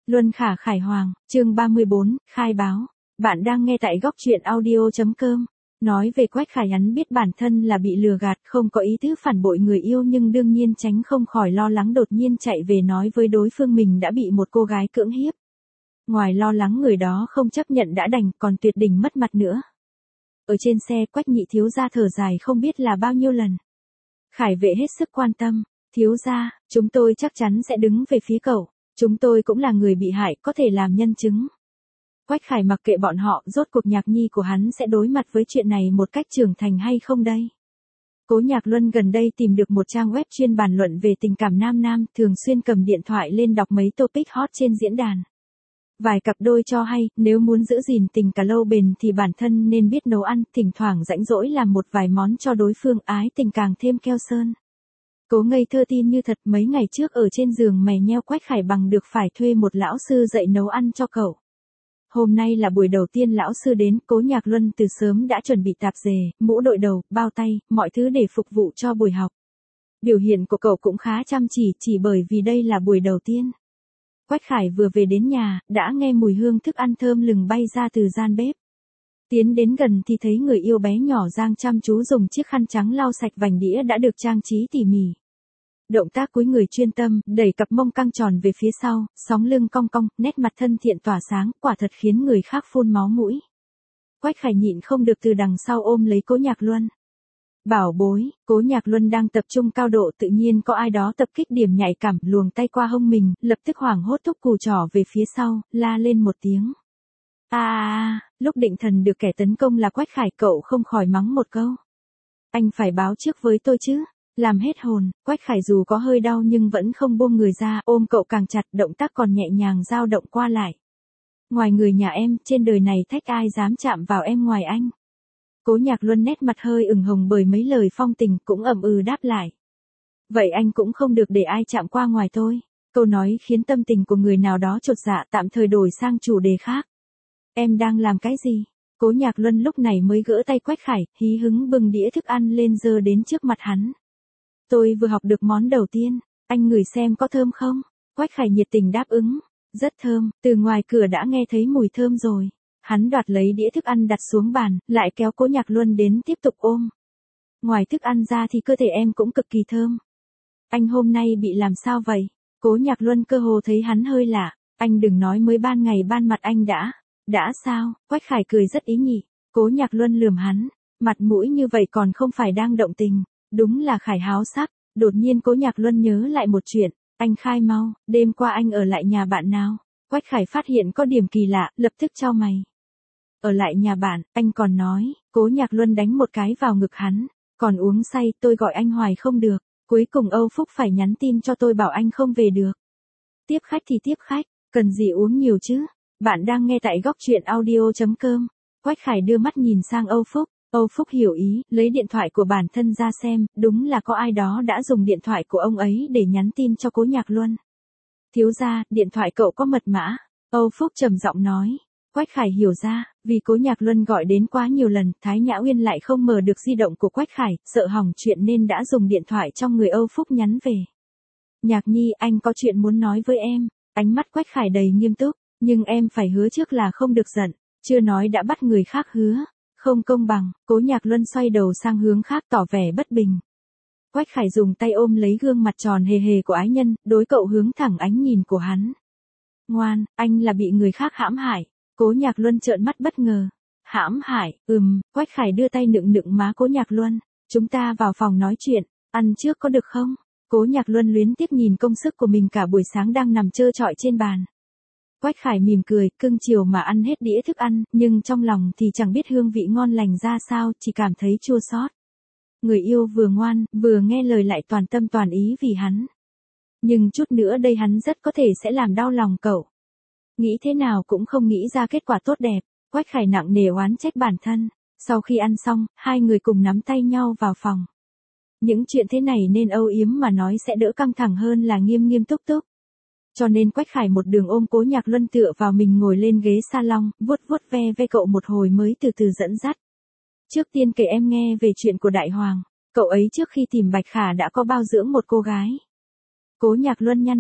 Luân Khả Khải Hoàng, chương 34, khai báo. Bạn đang nghe tại góc truyện audio.com. Nói về Quách Khải, hắn biết bản thân là bị lừa gạt, không có ý tứ phản bội người yêu, nhưng đương nhiên tránh không khỏi lo lắng đột nhiên chạy về nói với đối phương mình đã bị một cô gái cưỡng hiếp. Ngoài lo lắng người đó không chấp nhận đã đành, còn tuyệt tình mất mặt nữa. Ở trên xe, Quách nhị thiếu gia thở dài không biết là bao nhiêu lần. Khải vệ hết sức quan tâm. Thiếu gia, chúng tôi chắc chắn sẽ đứng về phía cậu. Chúng tôi cũng là người bị hại, có thể làm nhân chứng. Quách Khải mặc kệ bọn họ, rốt cuộc Nhạc Nhi của hắn sẽ đối mặt với chuyện này một cách trưởng thành hay không đây? Cố Nhạc Luân gần đây tìm được một trang web chuyên bàn luận về tình cảm nam nam, thường xuyên cầm điện thoại lên đọc mấy topic hot trên diễn đàn. Vài cặp đôi cho hay, nếu muốn giữ gìn tình cả lâu bền thì bản thân nên biết nấu ăn, thỉnh thoảng rảnh rỗi làm một vài món cho đối phương, ái tình càng thêm keo sơn. Cố ngây thơ tin như thật, mấy ngày trước ở trên giường mè nheo Quách Khải bằng được phải thuê một lão sư dạy nấu ăn cho cậu. Hôm nay là buổi đầu tiên lão sư đến, Cố Nhạc Luân từ sớm đã chuẩn bị tạp dề, mũ đội đầu, bao tay, mọi thứ để phục vụ cho buổi học. Biểu hiện của cậu cũng khá chăm chỉ bởi vì đây là buổi đầu tiên. Quách Khải vừa về đến nhà, đã nghe mùi hương thức ăn thơm lừng bay ra từ gian bếp. Tiến đến gần thì thấy người yêu bé nhỏ Giang chăm chú dùng chiếc khăn trắng lau sạch vành đĩa đã được trang trí tỉ mỉ. Động tác cúi người chuyên tâm, đẩy cặp mông căng tròn về phía sau, sóng lưng cong cong, nét mặt thân thiện tỏa sáng, quả thật khiến người khác phun máu mũi. Quách Khải nhịn không được từ đằng sau ôm lấy Cố Nhạc Luân. Bảo bối, Cố Nhạc Luân đang tập trung cao độ, tự nhiên có ai đó tập kích điểm nhạy cảm, luồng tay qua hông mình, lập tức hoảng hốt thúc cù trỏ về phía sau, la lên một tiếng. Lúc định thần được kẻ tấn công là Quách Khải, cậu không khỏi mắng một câu. Anh phải báo trước với tôi chứ. Làm hết hồn, Quách Khải dù có hơi đau nhưng vẫn không buông người ra, ôm cậu càng chặt, động tác còn nhẹ nhàng dao động qua lại. Ngoài người nhà em, trên đời này thách ai dám chạm vào em ngoài anh. Cố Nhạc Luân nét mặt hơi ửng hồng bởi mấy lời phong tình, cũng ậm ừ đáp lại. Vậy anh cũng không được để ai chạm qua ngoài tôi. Câu nói khiến tâm tình của người nào đó chột dạ, tạm thời đổi sang chủ đề khác. Em đang làm cái gì? Cố Nhạc Luân lúc này mới gỡ tay Quách Khải, hí hứng bưng đĩa thức ăn lên giơ đến trước mặt hắn. Tôi vừa học được món đầu tiên, anh ngửi xem có thơm không? Quách Khải nhiệt tình đáp ứng. Rất thơm, từ ngoài cửa đã nghe thấy mùi thơm rồi. Hắn đoạt lấy đĩa thức ăn đặt xuống bàn, lại kéo Cố Nhạc Luân đến tiếp tục ôm. Ngoài thức ăn ra thì cơ thể em cũng cực kỳ thơm. Anh hôm nay bị làm sao vậy? Cố Nhạc Luân cơ hồ thấy hắn hơi lạ. Anh đừng nói mới ban ngày ban mặt anh đã sao? Quách Khải cười rất ý nhị. Cố Nhạc Luân lườm hắn. Mặt mũi như vậy còn không phải đang động tình. Đúng là Khải háo sắc. Đột nhiên Cố Nhạc Luân nhớ lại một chuyện. Anh khai mau, đêm qua anh ở lại nhà bạn nào? Quách Khải phát hiện có điểm kỳ lạ, lập tức chau mày. Ở lại nhà bạn, anh còn nói. Cố Nhạc Luân đánh một cái vào ngực hắn. Còn uống say, tôi gọi anh hoài không được. Cuối cùng Âu Phúc phải nhắn tin cho tôi bảo anh không về được. Tiếp khách thì tiếp khách, cần gì uống nhiều chứ? Bạn đang nghe tại góc truyện audio.com. Quách Khải đưa mắt nhìn sang Âu Phúc. Âu Phúc hiểu ý, lấy điện thoại của bản thân ra xem, đúng là có ai đó đã dùng điện thoại của ông ấy để nhắn tin cho Cố Nhạc Luân. Thiếu gia, điện thoại cậu có mật mã. Âu Phúc trầm giọng nói. Quách Khải hiểu ra, vì Cố Nhạc Luân gọi đến quá nhiều lần, Thái Nhã Uyên lại không mở được di động của Quách Khải, sợ hỏng chuyện nên đã dùng điện thoại trong người Âu Phúc nhắn về. Nhạc Nhi, anh có chuyện muốn nói với em. Ánh mắt Quách Khải đầy nghiêm túc, nhưng em phải hứa trước là không được giận, chưa nói đã bắt người khác hứa. Không công bằng. Cố Nhạc Luân xoay đầu sang hướng khác tỏ vẻ bất bình. Quách Khải dùng tay ôm lấy gương mặt tròn hề hề của ái nhân, đối cậu hướng thẳng ánh nhìn của hắn. Ngoan, anh là bị người khác hãm hại. Cố Nhạc Luân trợn mắt bất ngờ. Hãm hại, Quách Khải đưa tay nựng má Cố Nhạc Luân. Chúng ta vào phòng nói chuyện, ăn trước có được không? Cố Nhạc Luân luyến tiếc nhìn công sức của mình cả buổi sáng đang nằm trơ trọi trên bàn. Quách Khải mỉm cười, cưng chiều mà ăn hết đĩa thức ăn, nhưng trong lòng thì chẳng biết hương vị ngon lành ra sao, chỉ cảm thấy chua xót. Người yêu vừa ngoan, vừa nghe lời lại toàn tâm toàn ý vì hắn. Nhưng chút nữa đây hắn rất có thể sẽ làm đau lòng cậu. Nghĩ thế nào cũng không nghĩ ra kết quả tốt đẹp, Quách Khải nặng nề oán trách bản thân. Sau khi ăn xong, hai người cùng nắm tay nhau vào phòng. Những chuyện thế này nên âu yếm mà nói sẽ đỡ căng thẳng hơn là nghiêm nghiêm túc túc. Cho nên Quách Khải một đường ôm Cố Nhạc Luân tựa vào mình ngồi lên ghế salon, vuốt ve cậu một hồi mới từ từ dẫn dắt. Trước tiên kể em nghe về chuyện của Đại Hoàng. Cậu ấy trước khi tìm Bạch Khả đã có bao dưỡng một cô gái. Cố Nhạc Luân nhăn mặt,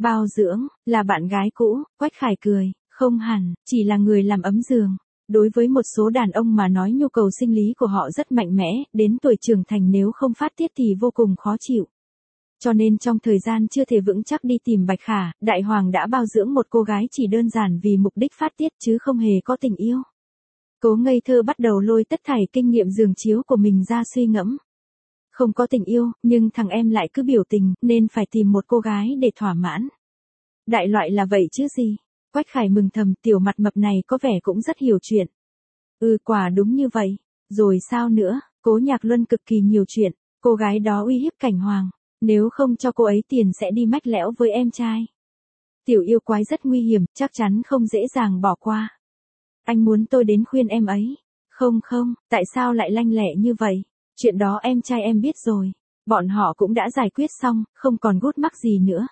Bao dưỡng, là bạn gái cũ, Quách Khải cười, không hẳn, chỉ là người làm ấm giường. Đối với một số đàn ông mà nói nhu cầu sinh lý của họ rất mạnh mẽ, đến tuổi trưởng thành nếu không phát tiết thì vô cùng khó chịu. Cho nên trong thời gian chưa thể vững chắc đi tìm Bạch Khả, Đại Hoàng đã bao dưỡng một cô gái chỉ đơn giản vì mục đích phát tiết chứ không hề có tình yêu. Cố ngây thơ bắt đầu lôi tất thảy kinh nghiệm giường chiếu của mình ra suy ngẫm. Không có tình yêu, nhưng thằng em lại cứ biểu tình, nên phải tìm một cô gái để thỏa mãn. Đại loại là vậy chứ gì. Quách Khải mừng thầm, tiểu mặt mập này có vẻ cũng rất hiểu chuyện. Quả đúng như vậy. Rồi sao nữa, Cố Nhạc Luân cực kỳ nhiều chuyện. Cô gái đó uy hiếp Cảnh Hoàng. Nếu không cho cô ấy tiền sẽ đi mách lẻo với em trai. Tiểu yêu quái rất nguy hiểm, chắc chắn không dễ dàng bỏ qua. Anh muốn tôi đến khuyên em ấy. Không, tại sao lại lanh lẹ như vậy? Chuyện đó em trai em biết rồi. Bọn họ cũng đã giải quyết xong, không còn gút mắc gì nữa.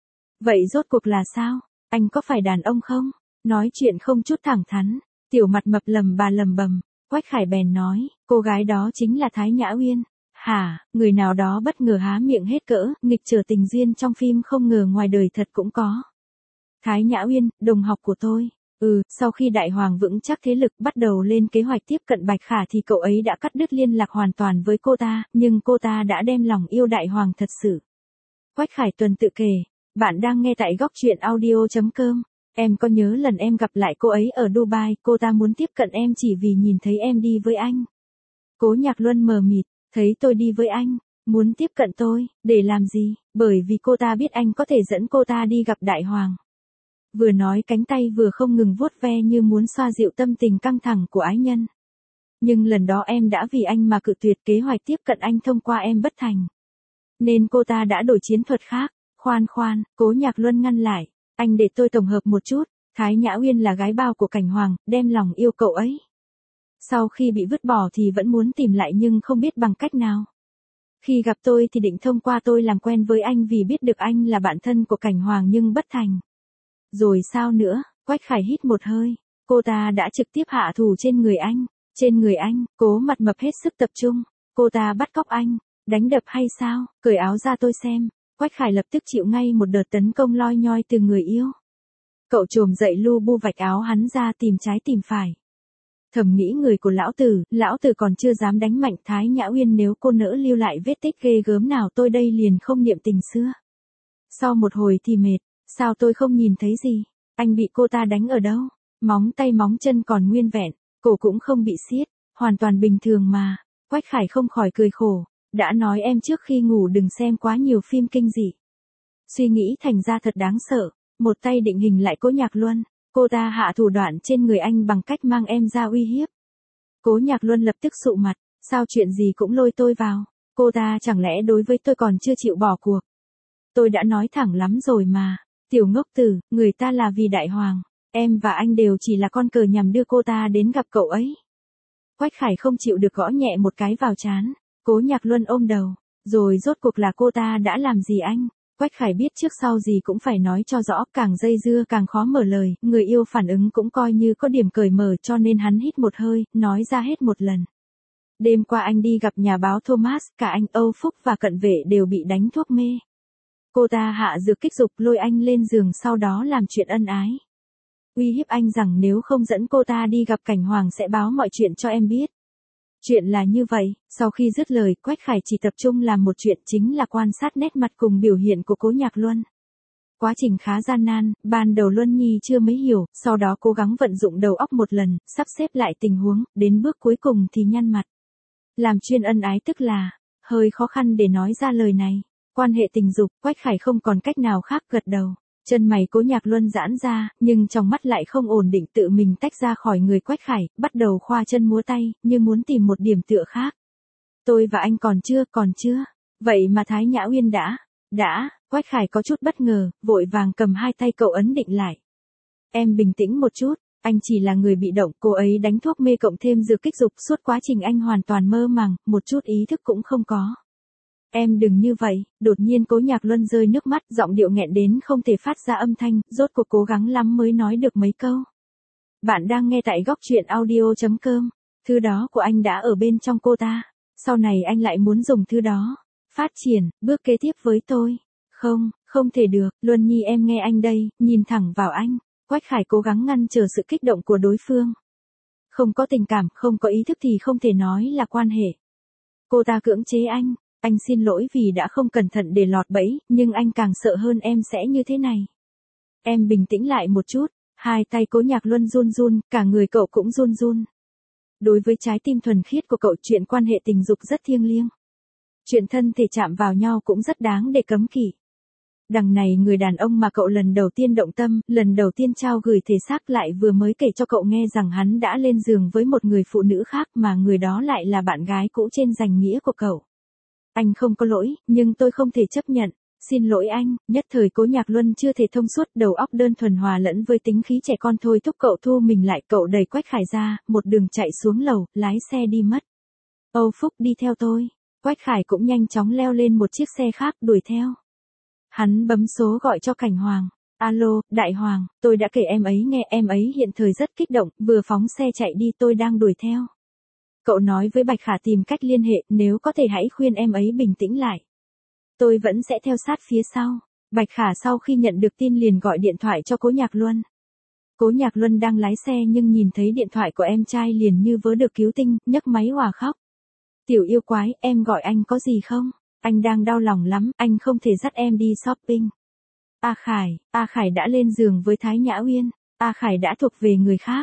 Vậy rốt cuộc là sao? Anh có phải đàn ông không? Nói chuyện không chút thẳng thắn. Tiểu mặt mập lầm bầm. Quách Khải bèn nói, cô gái đó chính là Thái Nhã Uyên. Hả, người nào đó bất ngờ há miệng hết cỡ, nghịch trở tình duyên trong phim không ngờ ngoài đời thật cũng có. Thái Nhã Uyên, đồng học của tôi. Sau khi Đại Hoàng vững chắc thế lực bắt đầu lên kế hoạch tiếp cận Bạch Khả thì cậu ấy đã cắt đứt liên lạc hoàn toàn với cô ta, nhưng cô ta đã đem lòng yêu Đại Hoàng thật sự. Quách Khải tuần tự kể, bạn đang nghe tại góc truyện audio.com. Em có nhớ lần em gặp lại cô ấy ở Dubai, cô ta muốn tiếp cận em chỉ vì nhìn thấy em đi với anh. Cố Nhạc Luân mờ mịt, thấy tôi đi với anh, muốn tiếp cận tôi, để làm gì, bởi vì cô ta biết anh có thể dẫn cô ta đi gặp Đại Hoàng. Vừa nói cánh tay vừa không ngừng vuốt ve như muốn xoa dịu tâm tình căng thẳng của ái nhân. Nhưng lần đó em đã vì anh mà cự tuyệt kế hoạch tiếp cận anh thông qua em bất thành. Nên cô ta đã đổi chiến thuật khác. Khoan, Cố Nhạc Luân ngăn lại. Anh để tôi tổng hợp một chút. Thái Nhã Uyên là gái bao của Cảnh Hoàng, đem lòng yêu cậu ấy. Sau khi bị vứt bỏ thì vẫn muốn tìm lại nhưng không biết bằng cách nào. Khi gặp tôi thì định thông qua tôi làm quen với anh vì biết được anh là bạn thân của Cảnh Hoàng nhưng bất thành. Rồi sao nữa? Quách Khải hít một hơi. Cô ta đã trực tiếp hạ thủ trên người anh. Trên người anh, Cố mặt mập hết sức tập trung. Cô ta bắt cóc anh. Đánh đập hay sao? Cởi áo ra tôi xem. Quách Khải lập tức chịu ngay một đợt tấn công loi nhoi từ người yêu. Cậu trồm dậy lu bu vạch áo hắn ra tìm trái tìm phải. Thầm nghĩ người của lão tử còn chưa dám đánh mạnh Thái Nhã Uyên, nếu cô nỡ lưu lại vết tích ghê gớm nào tôi đây liền không niệm tình xưa. Sau một hồi thì mệt, sao tôi không nhìn thấy gì? Anh bị cô ta đánh ở đâu? Móng tay móng chân còn nguyên vẹn, cổ cũng không bị xiết, hoàn toàn bình thường mà. Quách Khải không khỏi cười khổ, đã nói em trước khi ngủ đừng xem quá nhiều phim kinh dị. Suy nghĩ thành ra thật đáng sợ, một tay định hình lại Cố Nhạc Luân. Cô ta hạ thủ đoạn trên người anh bằng cách mang em ra uy hiếp. Cố Nhạc Luân lập tức sụ mặt, sao chuyện gì cũng lôi tôi vào, cô ta chẳng lẽ đối với tôi còn chưa chịu bỏ cuộc. Tôi đã nói thẳng lắm rồi mà, tiểu ngốc tử, người ta là vì Đại Hoàng, em và anh đều chỉ là con cờ nhằm đưa cô ta đến gặp cậu ấy. Quách Khải không chịu được gõ nhẹ một cái vào trán, Cố Nhạc Luân ôm đầu, rồi rốt cuộc là cô ta đã làm gì anh? Quách Khải biết trước sau gì cũng phải nói cho rõ, càng dây dưa càng khó mở lời, người yêu phản ứng cũng coi như có điểm cởi mở cho nên hắn hít một hơi, nói ra hết một lần. Đêm qua anh đi gặp nhà báo Thomas, cả anh Âu Phúc và cận vệ đều bị đánh thuốc mê. Cô ta hạ dược kích dục lôi anh lên giường sau đó làm chuyện ân ái. Uy hiếp anh rằng nếu không dẫn cô ta đi gặp Cảnh Hoàng sẽ báo mọi chuyện cho em biết. Chuyện là như vậy, sau khi dứt lời Quách Khải chỉ tập trung làm một chuyện chính là quan sát nét mặt cùng biểu hiện của Cố Nhạc Luân. Quá trình khá gian nan, ban đầu Luân Nhi chưa mấy hiểu, sau đó cố gắng vận dụng đầu óc một lần, sắp xếp lại tình huống, đến bước cuối cùng thì nhăn mặt. Làm chuyên ân ái tức là, hơi khó khăn để nói ra lời này. Quan hệ tình dục, Quách Khải không còn cách nào khác gật đầu. Chân mày Cố Nhạc Luân giãn ra, nhưng trong mắt lại không ổn định, tự mình tách ra khỏi người Quách Khải, bắt đầu khoa chân múa tay, như muốn tìm một điểm tựa khác. Tôi và anh còn chưa. Vậy mà Thái Nhã Uyên đã, Quách Khải có chút bất ngờ, vội vàng cầm hai tay cậu ấn định lại. Em bình tĩnh một chút, anh chỉ là người bị động, cô ấy đánh thuốc mê cộng thêm dược kích dục, suốt quá trình anh hoàn toàn mơ màng, một chút ý thức cũng không có. Em đừng như vậy, đột nhiên Cố Nhạc Luân rơi nước mắt, giọng điệu nghẹn đến không thể phát ra âm thanh, rốt cuộc cố gắng lắm mới nói được mấy câu. Bạn đang nghe tại góc truyện audio.com, thứ đó của anh đã ở bên trong cô ta, sau này anh lại muốn dùng thứ đó, phát triển, bước kế tiếp với tôi. Không thể được, Luân Nhi em nghe anh đây, nhìn thẳng vào anh. Quách Khải cố gắng ngăn trở sự kích động của đối phương. Không có tình cảm, không có ý thức thì không thể nói là quan hệ. Cô ta cưỡng chế anh xin lỗi vì đã không cẩn thận để lọt bẫy, nhưng anh càng sợ hơn em sẽ như thế này. Em bình tĩnh lại một chút, hai tay Cố Nhạc Luân run run, cả người cậu cũng run run. Đối với trái tim thuần khiết của cậu, chuyện quan hệ tình dục rất thiêng liêng. Chuyện thân thể chạm vào nhau cũng rất đáng để cấm kỵ. Đằng này người đàn ông mà cậu lần đầu tiên động tâm, lần đầu tiên trao gửi thể xác lại vừa mới kể cho cậu nghe rằng hắn đã lên giường với một người phụ nữ khác mà người đó lại là bạn gái cũ trên danh nghĩa của cậu. Anh không có lỗi, nhưng tôi không thể chấp nhận. Xin lỗi anh, nhất thời Cố Nhạc Luân chưa thể thông suốt, đầu óc đơn thuần hòa lẫn với tính khí trẻ con thôi thúc cậu thu mình lại. Cậu đẩy Quách Khải ra, một đường chạy xuống lầu, lái xe đi mất. Âu Phúc đi theo tôi. Quách Khải cũng nhanh chóng leo lên một chiếc xe khác đuổi theo. Hắn bấm số gọi cho Cảnh Hoàng. Alo, Đại Hoàng, tôi đã kể em ấy nghe, em ấy hiện thời rất kích động, vừa phóng xe chạy đi, tôi đang đuổi theo. Cậu nói với Bạch Khả tìm cách liên hệ, nếu có thể hãy khuyên em ấy bình tĩnh lại. Tôi vẫn sẽ theo sát phía sau. Bạch Khả sau khi nhận được tin liền gọi điện thoại cho Cố Nhạc Luân. Cố Nhạc Luân đang lái xe nhưng nhìn thấy điện thoại của em trai liền như vớ được cứu tinh, nhấc máy hòa khóc. Tiểu yêu quái, em gọi anh có gì không? Anh đang đau lòng lắm, anh không thể dắt em đi shopping. A Khải đã lên giường với Thái Nhã Uyên. A Khải đã thuộc về người khác.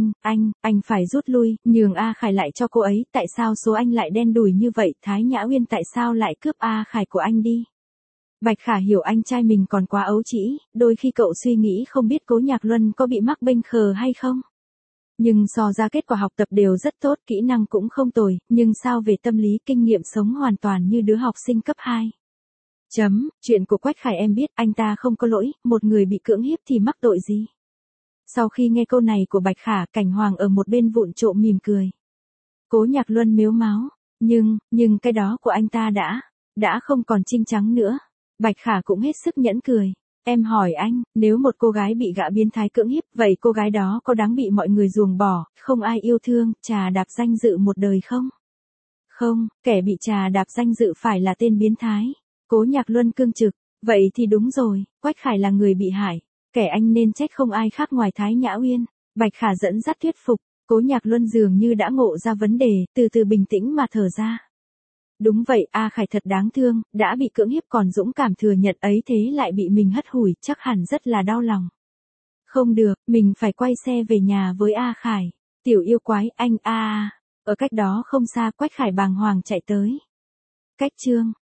Anh phải rút lui, nhường A Khải lại cho cô ấy, tại sao số anh lại đen đủi như vậy, Thái Nhã Uyên tại sao lại cướp A Khải của anh đi? Bạch Khả hiểu anh trai mình còn quá ấu trĩ, đôi khi cậu suy nghĩ không biết Cố Nhạc Luân có bị mắc bệnh khờ hay không. Nhưng so ra kết quả học tập đều rất tốt, kỹ năng cũng không tồi, nhưng sao về tâm lý kinh nghiệm sống hoàn toàn như đứa học sinh cấp 2. Chuyện của Quách Khải em biết, anh ta không có lỗi, một người bị cưỡng hiếp thì mắc tội gì? Sau khi nghe câu này của Bạch Khả, Cảnh Hoàng ở một bên vụng trộm mỉm cười. Cố Nhạc Luân mếu máo, nhưng cái đó của anh ta đã không còn trinh trắng nữa. Bạch Khả cũng hết sức nhẫn cười. Em hỏi anh, nếu một cô gái bị gã biến thái cưỡng hiếp, vậy cô gái đó có đáng bị mọi người ruồng bỏ, không ai yêu thương, trà đạp danh dự một đời không? Không, kẻ bị trà đạp danh dự phải là tên biến thái. Cố Nhạc Luân cương trực, vậy thì đúng rồi, Quách Khải là người bị hại. Kẻ anh nên trách không ai khác ngoài Thái Nhã Uyên. Bạch Khả dẫn dắt thuyết phục, Cố Nhạc Luân dường như đã ngộ ra vấn đề, từ từ bình tĩnh mà thở ra. Đúng vậy, A Khải thật đáng thương, đã bị cưỡng hiếp còn dũng cảm thừa nhận ấy, thế lại bị mình hất hủi, chắc hẳn rất là đau lòng. Không được, mình phải quay xe về nhà với A Khải. Tiểu yêu quái, anh A. Ở cách đó không xa, Quách Khải bàng hoàng chạy tới. Cách chương